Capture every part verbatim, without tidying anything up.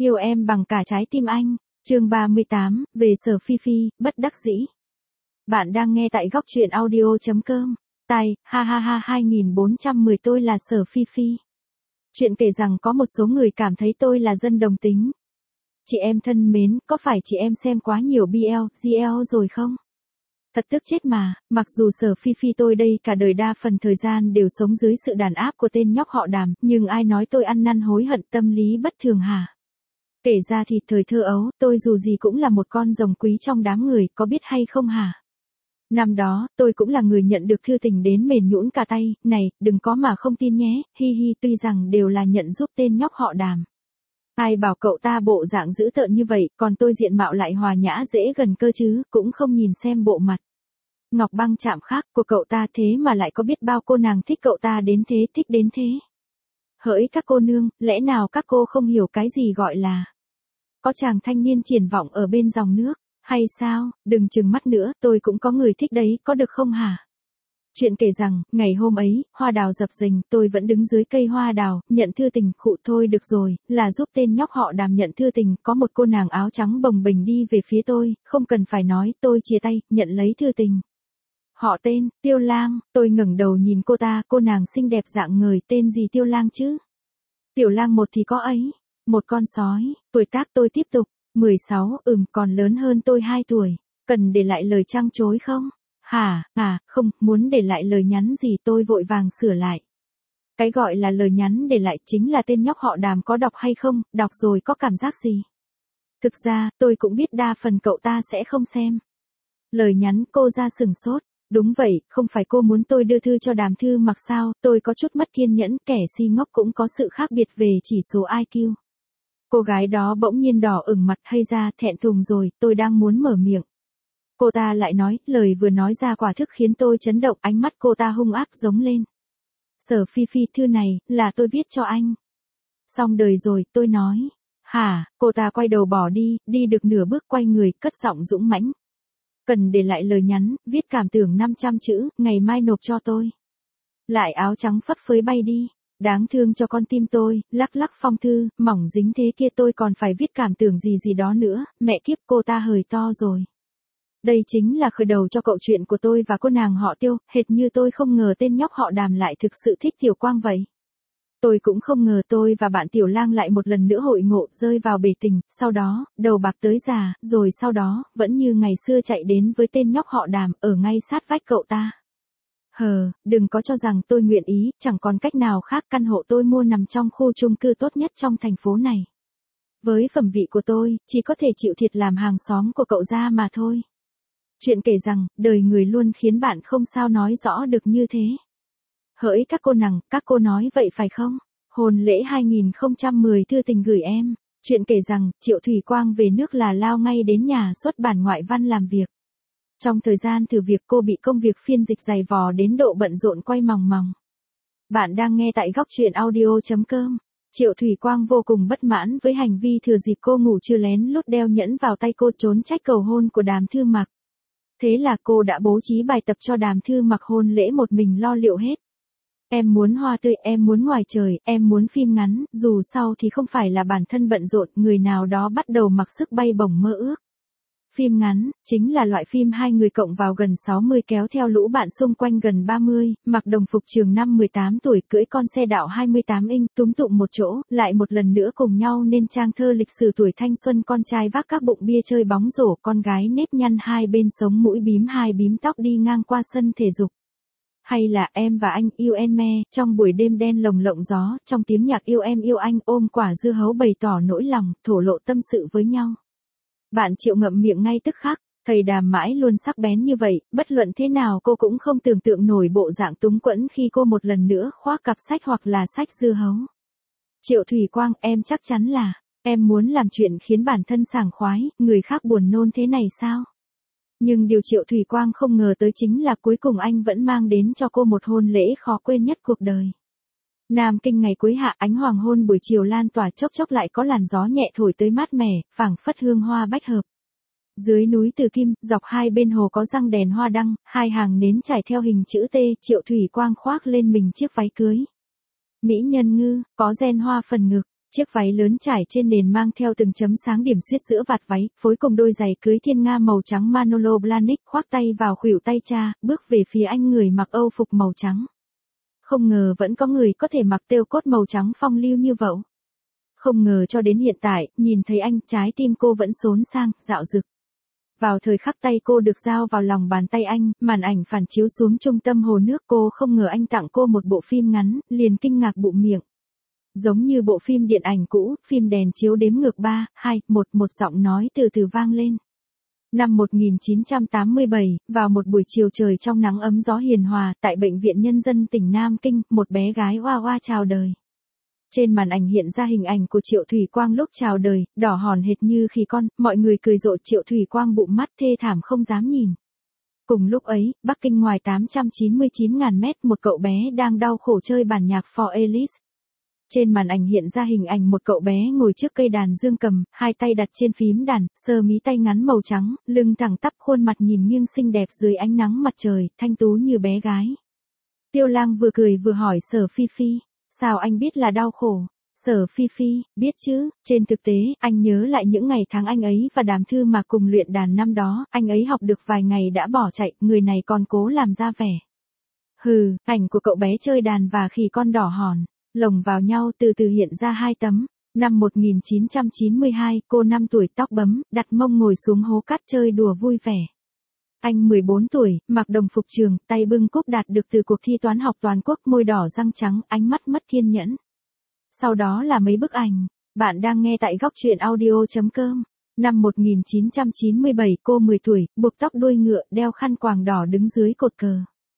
Yêu em bằng cả trái tim anh. Chương ba mươi tám, về Sở Phi Phi, bất đắc dĩ. Bạn đang nghe tại góc truyện audio chấm com. Tài, ha ha ha hai nghìn bốn trăm mười tôi là Sở Phi Phi. Chuyện kể rằng có một số người cảm thấy tôi là dân đồng tính. Chị em thân mến, có phải chị em xem quá nhiều bê lờ, giê lờ rồi không? Thật tức chết mà, mặc dù Sở Phi Phi tôi đây cả đời đa phần thời gian đều sống dưới sự đàn áp của tên nhóc họ Đàm, nhưng ai nói tôi ăn năn hối hận tâm lý bất thường hả? Kể ra thì thời thơ ấu, tôi dù gì cũng là một con rồng quý trong đám người, có biết hay không hả? Năm đó, tôi cũng là người nhận được thư tình đến mềm nhũn cả tay, này, đừng có mà không tin nhé, hi hi, tuy rằng đều là nhận giúp tên nhóc họ Đàm. Ai bảo cậu ta bộ dạng dữ tợn như vậy, còn tôi diện mạo lại hòa nhã dễ gần cơ chứ, cũng không nhìn xem bộ mặt. Ngọc Băng chạm khác của cậu ta thế mà lại có biết bao cô nàng thích cậu ta đến thế, thích đến thế. Hỡi các cô nương, lẽ nào các cô không hiểu cái gì gọi là có chàng thanh niên triển vọng ở bên dòng nước, hay sao? Đừng chừng mắt nữa, tôi cũng có người thích đấy, có được không hả? Chuyện kể rằng, ngày hôm ấy, hoa đào dập dềnh, tôi vẫn đứng dưới cây hoa đào, nhận thư tình, khụ thôi được rồi, là giúp tên nhóc họ Đàm nhận thư tình, có một cô nàng áo trắng bồng bềnh đi về phía tôi, không cần phải nói, tôi chia tay, nhận lấy thư tình. Họ tên, Tiêu Lang, tôi ngẩng đầu nhìn cô ta, cô nàng xinh đẹp dạng người, tên gì Tiêu Lang chứ? Tiểu Lang một thì có ấy, một con sói, tuổi tác tôi tiếp tục, mười sáu, ừm, còn lớn hơn tôi hai tuổi, cần để lại lời trăng chối không? Hả, à, không, muốn để lại lời nhắn gì tôi vội vàng sửa lại. Cái gọi là lời nhắn để lại chính là tên nhóc họ Đàm có đọc hay không, đọc rồi có cảm giác gì? Thực ra, tôi cũng biết đa phần cậu ta sẽ không xem. Lời nhắn cô ra sừng sốt. Đúng vậy, không phải cô muốn tôi đưa thư cho Đàm Thư Mặc sao, tôi có chút mất kiên nhẫn, kẻ si ngốc cũng có sự khác biệt về chỉ số i kiu. Cô gái đó bỗng nhiên đỏ ửng mặt hay ra thẹn thùng rồi, tôi đang muốn mở miệng. Cô ta lại nói, lời vừa nói ra quả thực khiến tôi chấn động, ánh mắt cô ta hung ác giống lên. Sở Phi Phi, thư này, là tôi viết cho anh. Xong đời rồi, tôi nói. Hả, cô ta quay đầu bỏ đi, đi được nửa bước quay người, cất giọng dũng mãnh. Cần để lại lời nhắn, viết cảm tưởng năm trăm chữ, ngày mai nộp cho tôi. Lại áo trắng phấp phới bay đi, đáng thương cho con tim tôi, lắc lắc phong thư, mỏng dính thế kia tôi còn phải viết cảm tưởng gì gì đó nữa, mẹ kiếp cô ta hời to rồi. Đây chính là khởi đầu cho câu chuyện của tôi và cô nàng họ Tiêu, hệt như tôi không ngờ tên nhóc họ Đàm lại thực sự thích Tiểu Quang vậy. Tôi cũng không ngờ tôi và bạn Tiểu Lang lại một lần nữa hội ngộ, rơi vào bể tình, sau đó, đầu bạc tới già, rồi sau đó, vẫn như ngày xưa chạy đến với tên nhóc họ Đàm, ở ngay sát vách cậu ta. Hờ, đừng có cho rằng tôi nguyện ý, chẳng còn cách nào khác, căn hộ tôi mua nằm trong khu chung cư tốt nhất trong thành phố này. Với phẩm vị của tôi, chỉ có thể chịu thiệt làm hàng xóm của cậu ra mà thôi. Chuyện kể rằng, đời người luôn khiến bạn không sao nói rõ được như thế. Hỡi các cô nàng, các cô nói vậy phải không? Hôn lễ hai nghìn không trăm mười thư tình gửi em. Chuyện kể rằng, Triệu Thủy Quang về nước là lao ngay đến nhà xuất bản ngoại văn làm việc. Trong thời gian thử việc cô bị công việc phiên dịch dày vò đến độ bận rộn quay mòng mòng. Bạn đang nghe tại góc truyện audio chấm com. Triệu Thủy Quang vô cùng bất mãn với hành vi thừa dịp cô ngủ trưa lén lút đeo nhẫn vào tay cô trốn trách cầu hôn của Đàm Thư Mặc. Thế là cô đã bố trí bài tập cho Đàm Thư Mặc hôn lễ một mình lo liệu hết. Em muốn hoa tươi, em muốn ngoài trời, em muốn phim ngắn, dù sau thì không phải là bản thân bận rộn, người nào đó bắt đầu mặc sức bay bổng mơ ước. Phim ngắn, chính là loại phim hai người cộng vào gần sáu mươi kéo theo lũ bạn xung quanh gần ba mươi, mặc đồng phục trường năm mười tám tuổi cưỡi con xe đạo hai mươi tám inch, túm tụm một chỗ, lại một lần nữa cùng nhau nên trang thơ lịch sử tuổi thanh xuân, con trai vác các bụng bia chơi bóng rổ, con gái nếp nhăn hai bên sống mũi bím hai bím tóc đi ngang qua sân thể dục. Hay là Em và Anh Yêu Em Me, trong buổi đêm đen lồng lộng gió, trong tiếng nhạc Yêu Em Yêu Anh ôm quả dưa hấu bày tỏ nỗi lòng, thổ lộ tâm sự với nhau. Bạn Triệu ngậm miệng ngay tức khắc, thầy Đàm mãi luôn sắc bén như vậy, bất luận thế nào cô cũng không tưởng tượng nổi bộ dạng túng quẫn khi cô một lần nữa khoác cặp sách hoặc là sách dưa hấu. Triệu Thủy Quang, em chắc chắn là, em muốn làm chuyện khiến bản thân sảng khoái, người khác buồn nôn thế này sao? Nhưng điều Triệu Thủy Quang không ngờ tới chính là cuối cùng anh vẫn mang đến cho cô một hôn lễ khó quên nhất cuộc đời. Nam Kinh ngày cuối hạ, ánh hoàng hôn buổi chiều lan tỏa, chốc chốc lại có làn gió nhẹ thổi tới mát mẻ, phảng phất hương hoa bách hợp. Dưới núi Từ Kim, dọc hai bên hồ có răng đèn hoa đăng, hai hàng nến trải theo hình chữ T, Triệu Thủy Quang khoác lên mình chiếc váy cưới. Mỹ nhân ngư, có ren hoa phần ngực, Chiếc váy lớn trải trên nền mang theo từng chấm sáng điểm xuyết giữa vạt váy, phối cùng đôi giày cưới thiên nga màu trắng Manolo Blahnik, khoác tay vào khuỷu tay cha, bước về phía anh người mặc âu phục màu trắng. Không ngờ vẫn có người có thể mặc têu cốt màu trắng phong lưu như vậy. Không ngờ cho đến hiện tại, nhìn thấy anh, trái tim cô vẫn xốn sang, dạo dực. Vào thời khắc tay cô được giao vào lòng bàn tay anh, màn ảnh phản chiếu xuống trung tâm hồ nước, cô không ngờ anh tặng cô một bộ phim ngắn, liền kinh ngạc bụm miệng. Giống như bộ phim điện ảnh cũ, phim đèn chiếu đếm ngược ba, hai, một, một giọng nói từ từ vang lên. Năm một nghìn chín trăm tám mươi bảy, vào một buổi chiều trời trong nắng ấm gió hiền hòa, tại Bệnh viện Nhân dân tỉnh Nam Kinh, một bé gái hoa hoa chào đời. Trên màn ảnh hiện ra hình ảnh của Triệu Thủy Quang lúc chào đời, đỏ hòn hệt như khi con, mọi người cười rộ. Triệu Thủy Quang bụng mắt thê thảm không dám nhìn. Cùng lúc ấy, Bắc Kinh ngoài tám trăm chín mươi chín nghìn mét, một cậu bé đang đau khổ chơi bản nhạc For Alice. Trên màn ảnh hiện ra hình ảnh một cậu bé ngồi trước cây đàn dương cầm, hai tay đặt trên phím đàn, sơ mí tay ngắn màu trắng, lưng thẳng tắp, khuôn mặt nhìn nghiêng xinh đẹp dưới ánh nắng mặt trời, thanh tú như bé gái. Tiêu Lang vừa cười vừa hỏi Sở Phi Phi, sao anh biết là đau khổ? Sở Phi Phi, biết chứ, trên thực tế, anh nhớ lại những ngày tháng anh ấy và Đàm Thư mà cùng luyện đàn năm đó, anh ấy học được vài ngày đã bỏ chạy, người này còn cố làm ra vẻ. Hừ, ảnh của cậu bé chơi đàn và khỉ con đỏ hòn lồng vào nhau từ từ hiện ra hai tấm. Năm một nghìn chín trăm chín mươi hai, cô năm tuổi, tóc bấm, đặt mông ngồi xuống hố cát chơi đùa vui vẻ. Anh mười bốn tuổi, mặc đồng phục trường, tay bưng cúp đạt được từ cuộc thi toán học toàn quốc, môi đỏ răng trắng, ánh mắt mất kiên nhẫn. Sau đó là mấy bức ảnh. Bạn đang nghe tại góc truyện audio chấm com. Năm một nghìn chín trăm chín mươi bảy, cô mười tuổi, buộc tóc đuôi ngựa, đeo khăn quàng đỏ đứng dưới cột cờ.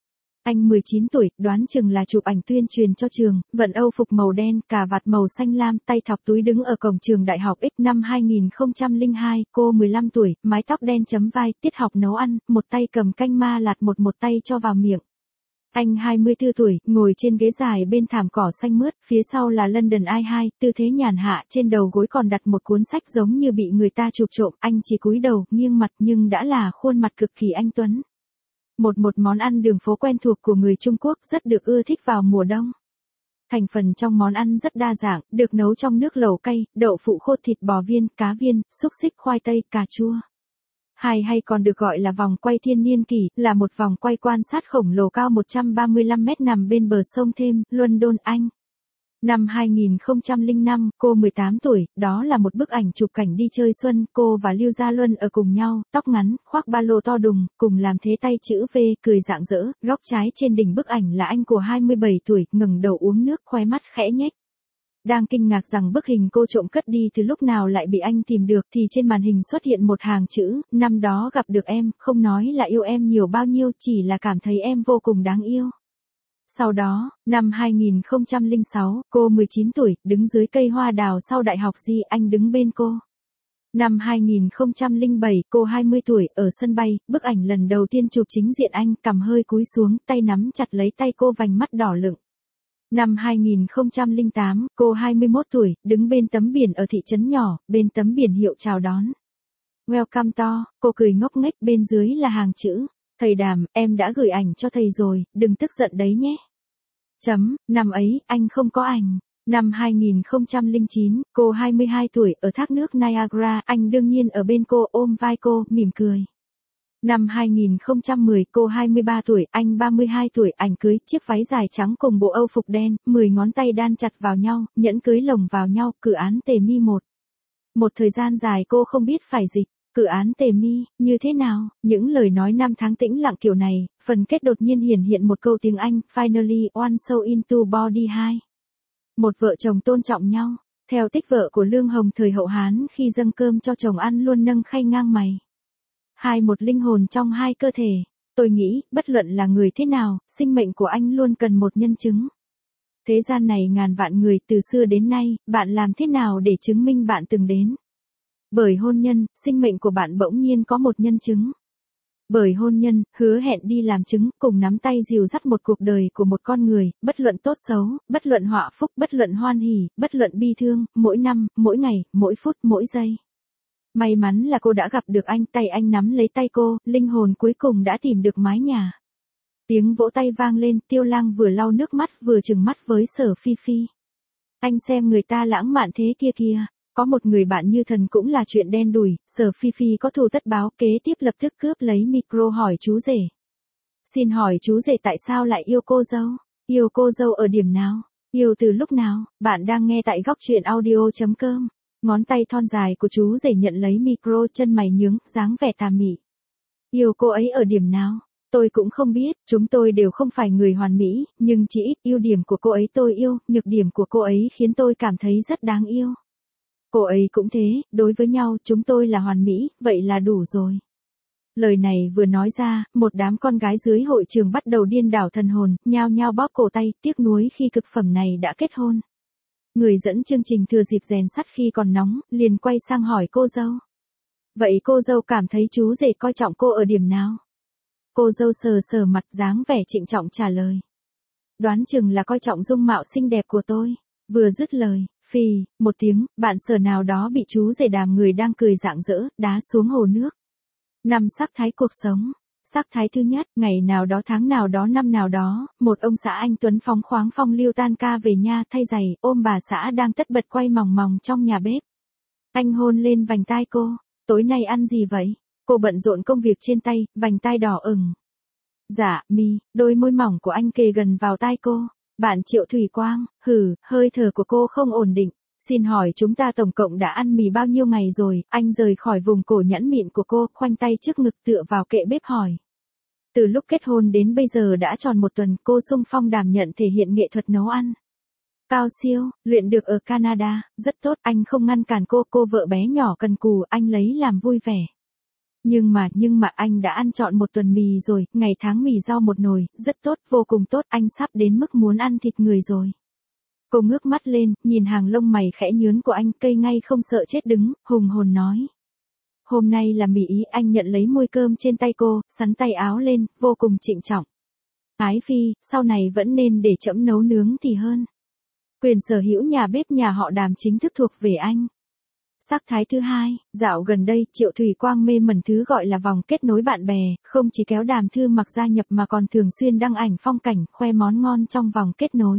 Anh mười chín tuổi, đoán chừng là chụp ảnh tuyên truyền cho trường, vận âu phục màu đen, cà vạt màu xanh lam, tay thọc túi đứng ở cổng trường đại học X. Năm hai nghìn không trăm lẻ hai, cô mười lăm tuổi, mái tóc đen chấm vai, tiết học nấu ăn, một tay cầm canh ma lạt một một tay cho vào miệng. Anh hai mươi tư tuổi, ngồi trên ghế dài bên thảm cỏ xanh mướt, phía sau là London Eye hai, tư thế nhàn hạ, trên đầu gối còn đặt một cuốn sách giống như bị người ta chụp trộm, anh chỉ cúi đầu, nghiêng mặt nhưng đã là khuôn mặt cực kỳ anh tuấn. Một một món ăn đường phố quen thuộc của người Trung Quốc rất được ưa thích vào mùa đông. Thành phần trong món ăn rất đa dạng, được nấu trong nước lẩu cay, đậu phụ khô, thịt bò viên, cá viên, xúc xích, khoai tây, cà chua. Hay hay còn được gọi là vòng quay thiên niên kỷ, là một vòng quay quan sát khổng lồ cao một trăm ba mươi lăm mét nằm bên bờ sông Thêm, London, Anh. Năm hai nghìn không trăm lẻ năm, cô mười tám tuổi, đó là một bức ảnh chụp cảnh đi chơi xuân, cô và Lưu Gia Luân ở cùng nhau, tóc ngắn, khoác ba lô to đùng, cùng làm thế tay chữ V, cười rạng rỡ, góc trái trên đỉnh bức ảnh là anh của hai mươi bảy tuổi, ngẩng đầu uống nước, khóe mắt khẽ nhếch. Đang kinh ngạc rằng bức hình cô trộm cất đi từ lúc nào lại bị anh tìm được thì trên màn hình xuất hiện một hàng chữ, năm đó gặp được em, không nói là yêu em nhiều bao nhiêu, chỉ là cảm thấy em vô cùng đáng yêu. Sau đó, năm hai nghìn không trăm lẻ sáu, cô mười chín tuổi, đứng dưới cây hoa đào sau đại học Di, anh đứng bên cô. Năm hai nghìn không trăm lẻ bảy, cô hai mươi tuổi, ở sân bay, bức ảnh lần đầu tiên chụp chính diện anh, cằm hơi cúi xuống, tay nắm chặt lấy tay cô, vành mắt đỏ lựng. Năm hai nghìn không trăm lẻ tám, cô hai mươi mốt tuổi, đứng bên tấm biển ở thị trấn nhỏ, bên tấm biển hiệu chào đón. Welcome to, cô cười ngốc nghếch, bên dưới là hàng chữ. Thầy Đàm, em đã gửi ảnh cho thầy rồi, đừng tức giận đấy nhé. Chấm, năm ấy, anh không có ảnh. Năm hai nghìn không trăm lẻ chín, cô hai mươi hai tuổi, ở thác nước Niagara, anh đương nhiên ở bên cô, ôm vai cô, mỉm cười. Năm hai nghìn không trăm mười, cô hai mươi ba tuổi, anh ba mươi hai tuổi, ảnh cưới, chiếc váy dài trắng cùng bộ âu phục đen, mười ngón tay đan chặt vào nhau, nhẫn cưới lồng vào nhau, cử án tề mi một. Một thời gian dài cô không biết phải dịch. Cử án tề mi, như thế nào? Những lời nói năm tháng tĩnh lặng kiểu này, phần kết đột nhiên hiển hiện một câu tiếng Anh, finally, one so into body hai. Một vợ chồng tôn trọng nhau, theo tích vợ của Lương Hồng thời hậu Hán khi dâng cơm cho chồng ăn luôn nâng khay ngang mày. Hai một linh hồn trong hai cơ thể. Tôi nghĩ, bất luận là người thế nào, sinh mệnh của anh luôn cần một nhân chứng. Thế gian này ngàn vạn người từ xưa đến nay, bạn làm thế nào để chứng minh bạn từng đến? Bởi hôn nhân, sinh mệnh của bạn bỗng nhiên có một nhân chứng. Bởi hôn nhân, hứa hẹn đi làm chứng, cùng nắm tay dìu dắt một cuộc đời của một con người, bất luận tốt xấu, bất luận họa phúc, bất luận hoan hỉ, bất luận bi thương, mỗi năm, mỗi ngày, mỗi phút, mỗi giây. May mắn là cô đã gặp được anh, tay anh nắm lấy tay cô, linh hồn cuối cùng đã tìm được mái nhà. Tiếng vỗ tay vang lên, Tiêu Lang vừa lau nước mắt vừa trừng mắt với Sở Phi Phi. Anh xem người ta lãng mạn thế kia kìa. Có một người bạn như thần cũng là chuyện đen đủi, Sở Phi Phi có thù tất báo, kế tiếp lập tức cướp lấy micro hỏi chú rể. Xin hỏi chú rể tại sao lại yêu cô dâu? Yêu cô dâu ở điểm nào? Yêu từ lúc nào? Bạn đang nghe tại góc truyện audio.com. Ngón tay thon dài của chú rể nhận lấy micro, chân mày nhướng, dáng vẻ tà mị. Yêu cô ấy ở điểm nào? Tôi cũng không biết, chúng tôi đều không phải người hoàn mỹ, nhưng chỉ ít ưu điểm của cô ấy tôi yêu, nhược điểm của cô ấy khiến tôi cảm thấy rất đáng yêu. Cô ấy cũng thế, đối với nhau chúng tôi là hoàn mỹ, vậy là đủ rồi. Lời này vừa nói ra, một đám con gái dưới hội trường bắt đầu điên đảo thần hồn, nhao nhao bóp cổ tay, tiếc nuối khi cực phẩm này đã kết hôn. Người dẫn chương trình thừa dịp rèn sắt khi còn nóng, liền quay sang hỏi cô dâu. Vậy cô dâu cảm thấy chú rể coi trọng cô ở điểm nào? Cô dâu sờ sờ mặt, dáng vẻ trịnh trọng trả lời. Đoán chừng là coi trọng dung mạo xinh đẹp của tôi. Vừa dứt lời, phì, một tiếng, bạn Sở nào đó bị chú rể Đàm người đang cười rạng rỡ, đá xuống hồ nước. Năm sắc thái cuộc sống. Sắc thái thứ nhất, ngày nào đó tháng nào đó năm nào đó, một ông xã anh tuấn phóng khoáng phong lưu tan ca về nhà thay giày, ôm bà xã đang tất bật quay mòng mòng trong nhà bếp. Anh hôn lên vành tai cô. Tối nay ăn gì vậy? Cô bận rộn công việc trên tay, vành tai đỏ ửng. Dạ, mi, đôi môi mỏng của anh kề gần vào tai cô. Bạn Triệu Thủy Quang, hừ, hơi thở của cô không ổn định. Xin hỏi chúng ta tổng cộng đã ăn mì bao nhiêu ngày rồi? Anh rời khỏi vùng cổ nhẵn mịn của cô, khoanh tay trước ngực tựa vào kệ bếp hỏi. Từ lúc kết hôn đến bây giờ đã tròn một tuần, cô xung phong đảm nhận thể hiện nghệ thuật nấu ăn. Cao siêu, luyện được ở Canada, rất tốt, anh không ngăn cản cô, cô vợ bé nhỏ cần cù, anh lấy làm vui vẻ. Nhưng mà, nhưng mà anh đã ăn trọn một tuần mì rồi, ngày tháng mì rau một nồi, rất tốt, vô cùng tốt, anh sắp đến mức muốn ăn thịt người rồi. Cô ngước mắt lên, nhìn hàng lông mày khẽ nhướn của anh, cây ngay không sợ chết đứng, hùng hồn nói. Hôm nay là mì ý, anh nhận lấy muôi cơm trên tay cô, sắn tay áo lên, vô cùng trịnh trọng. Ái phi, sau này vẫn nên để trẫm nấu nướng thì hơn. Quyền sở hữu nhà bếp nhà họ Đàm chính thức thuộc về anh. Sắc thái thứ hai, dạo gần đây Triệu Thủy Quang mê mẩn thứ gọi là vòng kết nối bạn bè, không chỉ kéo Đàm Thư Mặc gia nhập mà còn thường xuyên đăng ảnh phong cảnh, khoe món ngon trong vòng kết nối.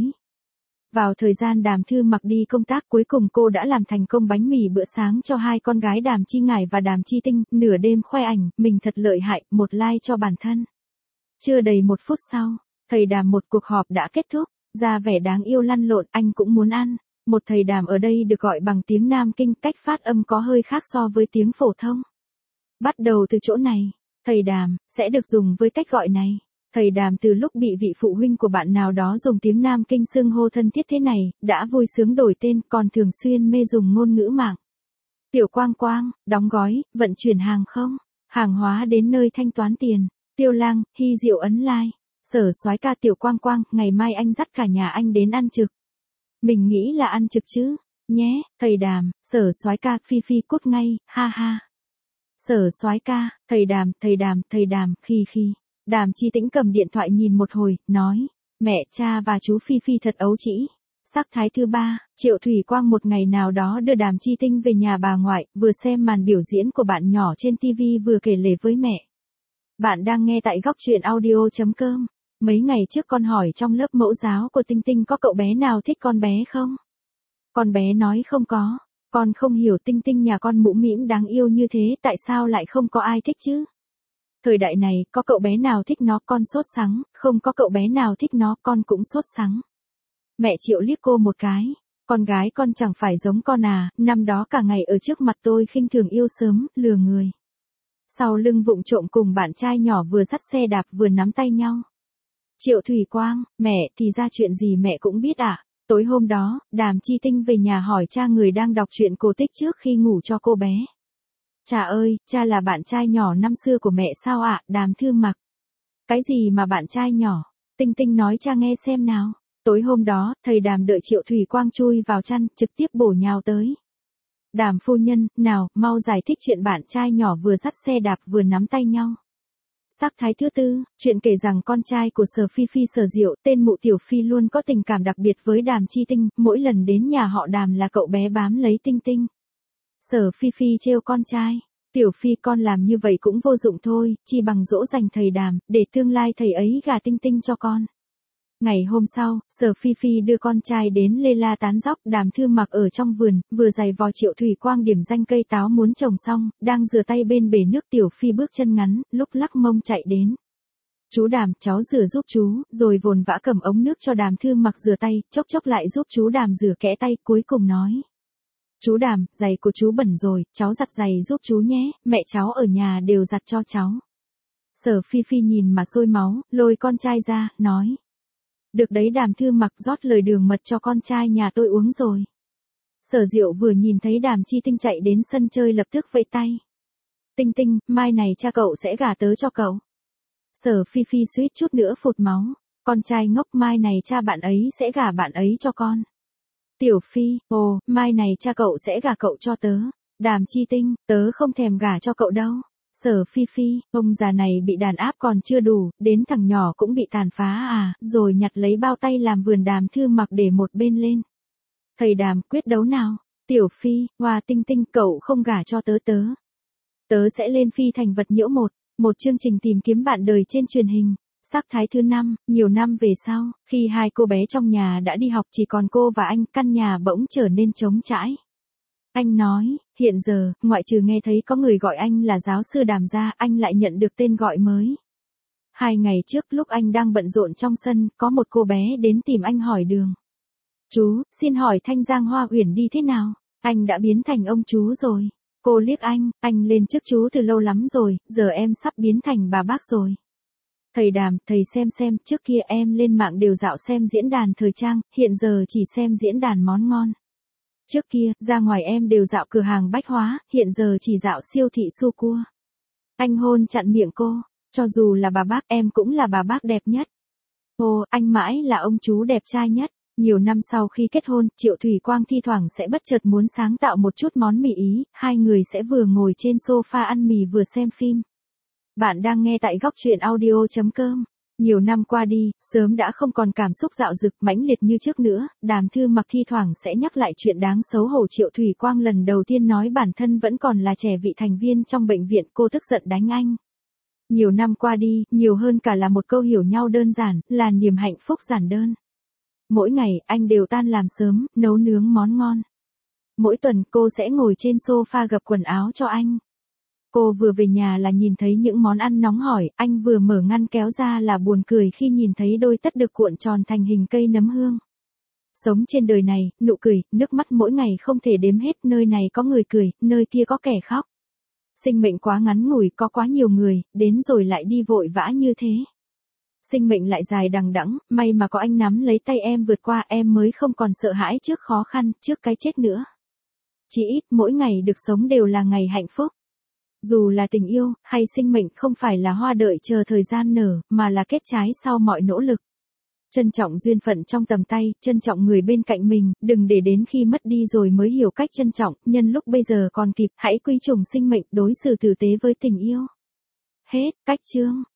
Vào thời gian Đàm Thư Mặc đi công tác, cuối cùng cô đã làm thành công bánh mì bữa sáng cho hai con gái Đàm Chi Ngải và Đàm Chi Tinh, nửa đêm khoe ảnh, mình thật lợi hại, một like cho bản thân. Chưa đầy một phút sau, thầy Đàm một cuộc họp đã kết thúc, ra vẻ đáng yêu lăn lộn, anh cũng muốn ăn. Một thầy Đàm ở đây được gọi bằng tiếng Nam Kinh, cách phát âm có hơi khác so với tiếng phổ thông. Bắt đầu từ chỗ này, thầy Đàm, sẽ được dùng với cách gọi này. Thầy Đàm từ lúc bị vị phụ huynh của bạn nào đó dùng tiếng Nam Kinh xưng hô thân thiết thế này, đã vui sướng đổi tên, còn thường xuyên mê dùng ngôn ngữ mạng. Tiểu Quang Quang, đóng gói, vận chuyển hàng không? Hàng hóa đến nơi thanh toán tiền. Tiêu Lang, Hy Diệu ấn like. Sở soái ca Tiểu Quang Quang, ngày mai anh dắt cả nhà anh đến ăn trực. Mình nghĩ là ăn trực chứ, nhé, thầy Đàm, Sở soái ca, Phi Phi cút ngay, ha ha. Sở soái ca, thầy Đàm, thầy Đàm, thầy Đàm, khi khi. Đàm Chi Tĩnh cầm điện thoại nhìn một hồi, nói, mẹ, cha và chú Phi Phi thật ấu trĩ. Sắc thái thứ ba, Triệu Thủy Quang một ngày nào đó đưa Đàm Chi Tinh về nhà bà ngoại, vừa xem màn biểu diễn của bạn nhỏ trên ti vi vừa kể lể với mẹ. Bạn đang nghe tại góc truyện audio.com. Mấy ngày trước con hỏi trong lớp mẫu giáo của Tinh Tinh có cậu bé nào thích con bé không? Con bé nói không có. Con không hiểu Tinh Tinh nhà con mũm mĩm đáng yêu như thế tại sao lại không có ai thích chứ? Thời đại này, có cậu bé nào thích nó con sốt sắng, không có cậu bé nào thích nó con cũng sốt sắng. Mẹ Triệu liếc cô một cái. Con gái con chẳng phải giống con à, năm đó cả ngày ở trước mặt tôi khinh thường yêu sớm, lừa người. Sau lưng vụng trộm cùng bạn trai nhỏ vừa dắt xe đạp vừa nắm tay nhau. Triệu Thủy Quang, mẹ, thì ra chuyện gì mẹ cũng biết ạ. À? Tối hôm đó, Đàm Chi Tinh về nhà hỏi cha người đang đọc truyện cổ tích trước khi ngủ cho cô bé. Cha ơi, cha là bạn trai nhỏ năm xưa của mẹ sao ạ, à? Đàm Thư Mặc. Cái gì mà bạn trai nhỏ? Tinh Tinh nói cha nghe xem nào. Tối hôm đó, thầy Đàm đợi Triệu Thủy Quang chui vào chăn, trực tiếp bổ nhào tới. Đàm phu nhân, nào, mau giải thích chuyện bạn trai nhỏ vừa dắt xe đạp vừa nắm tay nhau. Sắc thái thứ tư, chuyện kể rằng con trai của Sở Phi Phi Sở Diệu, tên Mụ Tiểu Phi luôn có tình cảm đặc biệt với Đàm Chi Tinh, mỗi lần đến nhà họ Đàm là cậu bé bám lấy Tinh Tinh. Sở Phi Phi trêu con trai, Tiểu Phi con làm như vậy cũng vô dụng thôi, chi bằng dỗ dành thầy Đàm, để tương lai thầy ấy gả Tinh Tinh cho con. Ngày hôm sau, Sở Phi Phi đưa con trai đến Lê La tán dóc. Đàm Thư Mặc ở trong vườn, vừa giày vò Triệu Thủy Quang điểm danh cây táo muốn trồng xong, đang rửa tay bên bể nước. Tiểu Phi bước chân ngắn, lúc lắc mông chạy đến. Chú Đàm, cháu rửa giúp chú, rồi vồn vã cầm ống nước cho Đàm Thư Mặc rửa tay, chốc chốc lại giúp chú Đàm rửa kẽ tay, cuối cùng nói. Chú Đàm, giày của chú bẩn rồi, cháu giặt giày giúp chú nhé, mẹ cháu ở nhà đều giặt cho cháu. Sở Phi Phi nhìn mà sôi máu, lôi con trai ra, nói. Được đấy. Đàm Thư Mặc rót lời đường mật cho con trai nhà tôi uống rồi. Sở Diệu vừa nhìn thấy Đàm Chi Tinh chạy đến sân chơi lập tức vẫy tay. Tinh Tinh, mai này cha cậu sẽ gả tớ cho cậu. Sở Phi Phi suýt chút nữa phụt máu. Con trai ngốc, mai này cha bạn ấy sẽ gả bạn ấy cho con. Tiểu Phi, ồ, mai này cha cậu sẽ gả cậu cho tớ. Đàm Chi Tinh, tớ không thèm gả cho cậu đâu. Sở Phi Phi, ông già này bị đàn áp còn chưa đủ, đến thằng nhỏ cũng bị tàn phá à, rồi nhặt lấy bao tay làm vườn. Đàm Thư Mặc để một bên lên. Thầy Đàm, quyết đấu nào. Tiểu Phi, hoa Tinh Tinh, cậu không gả cho tớ tớ. Tớ sẽ lên phi thành vật nhiễu một, một chương trình tìm kiếm bạn đời trên truyền hình. Sắc thái thứ năm, nhiều năm về sau, khi hai cô bé trong nhà đã đi học chỉ còn cô và anh, căn nhà bỗng trở nên trống trải. Anh nói, hiện giờ, ngoại trừ nghe thấy có người gọi anh là giáo sư Đàm ra, anh lại nhận được tên gọi mới. Hai ngày trước lúc anh đang bận rộn trong sân, có một cô bé đến tìm anh hỏi đường. Chú, xin hỏi Thanh Giang Hoa Uyển đi thế nào? Anh đã biến thành ông chú rồi. Cô liếc anh, anh lên trước chú từ lâu lắm rồi, giờ em sắp biến thành bà bác rồi. Thầy Đàm, thầy xem xem, trước kia em lên mạng đều dạo xem diễn đàn thời trang, hiện giờ chỉ xem diễn đàn món ngon. Trước kia, ra ngoài em đều dạo cửa hàng bách hóa, hiện giờ chỉ dạo siêu thị Su Cua. Anh hôn chặn miệng cô, cho dù là bà bác em cũng là bà bác đẹp nhất. Ồ, anh mãi là ông chú đẹp trai nhất. Nhiều năm sau khi kết hôn, Triệu Thủy Quang thi thoảng sẽ bất chợt muốn sáng tạo một chút món mì Ý, hai người sẽ vừa ngồi trên sofa ăn mì vừa xem phim. Bạn đang nghe tại góc truyện audio chấm com. Nhiều năm qua đi, sớm đã không còn cảm xúc dạo dực mãnh liệt như trước nữa, Đàm Thư Mặc thi thoảng sẽ nhắc lại chuyện đáng xấu hổ Triệu Thủy Quang lần đầu tiên nói bản thân vẫn còn là trẻ vị thành viên trong bệnh viện, cô tức giận đánh anh. Nhiều năm qua đi, nhiều hơn cả là một câu hiểu nhau đơn giản, là niềm hạnh phúc giản đơn. Mỗi ngày, anh đều tan làm sớm, nấu nướng món ngon. Mỗi tuần, cô sẽ ngồi trên sofa gập quần áo cho anh. Cô vừa về nhà là nhìn thấy những món ăn nóng hổi, anh vừa mở ngăn kéo ra là buồn cười khi nhìn thấy đôi tất được cuộn tròn thành hình cây nấm hương. Sống trên đời này, nụ cười, nước mắt mỗi ngày không thể đếm hết, nơi này có người cười, nơi kia có kẻ khóc. Sinh mệnh quá ngắn ngủi, có quá nhiều người, đến rồi lại đi vội vã như thế. Sinh mệnh lại dài đằng đẵng, may mà có anh nắm lấy tay em vượt qua, em mới không còn sợ hãi trước khó khăn, trước cái chết nữa. Chỉ ít mỗi ngày được sống đều là ngày hạnh phúc. Dù là tình yêu, hay sinh mệnh không phải là hoa đợi chờ thời gian nở, mà là kết trái sau mọi nỗ lực. Trân trọng duyên phận trong tầm tay, trân trọng người bên cạnh mình, đừng để đến khi mất đi rồi mới hiểu cách trân trọng, nhân lúc bây giờ còn kịp, hãy quý trọng sinh mệnh, đối xử tử tế với tình yêu. Hết, cách chương.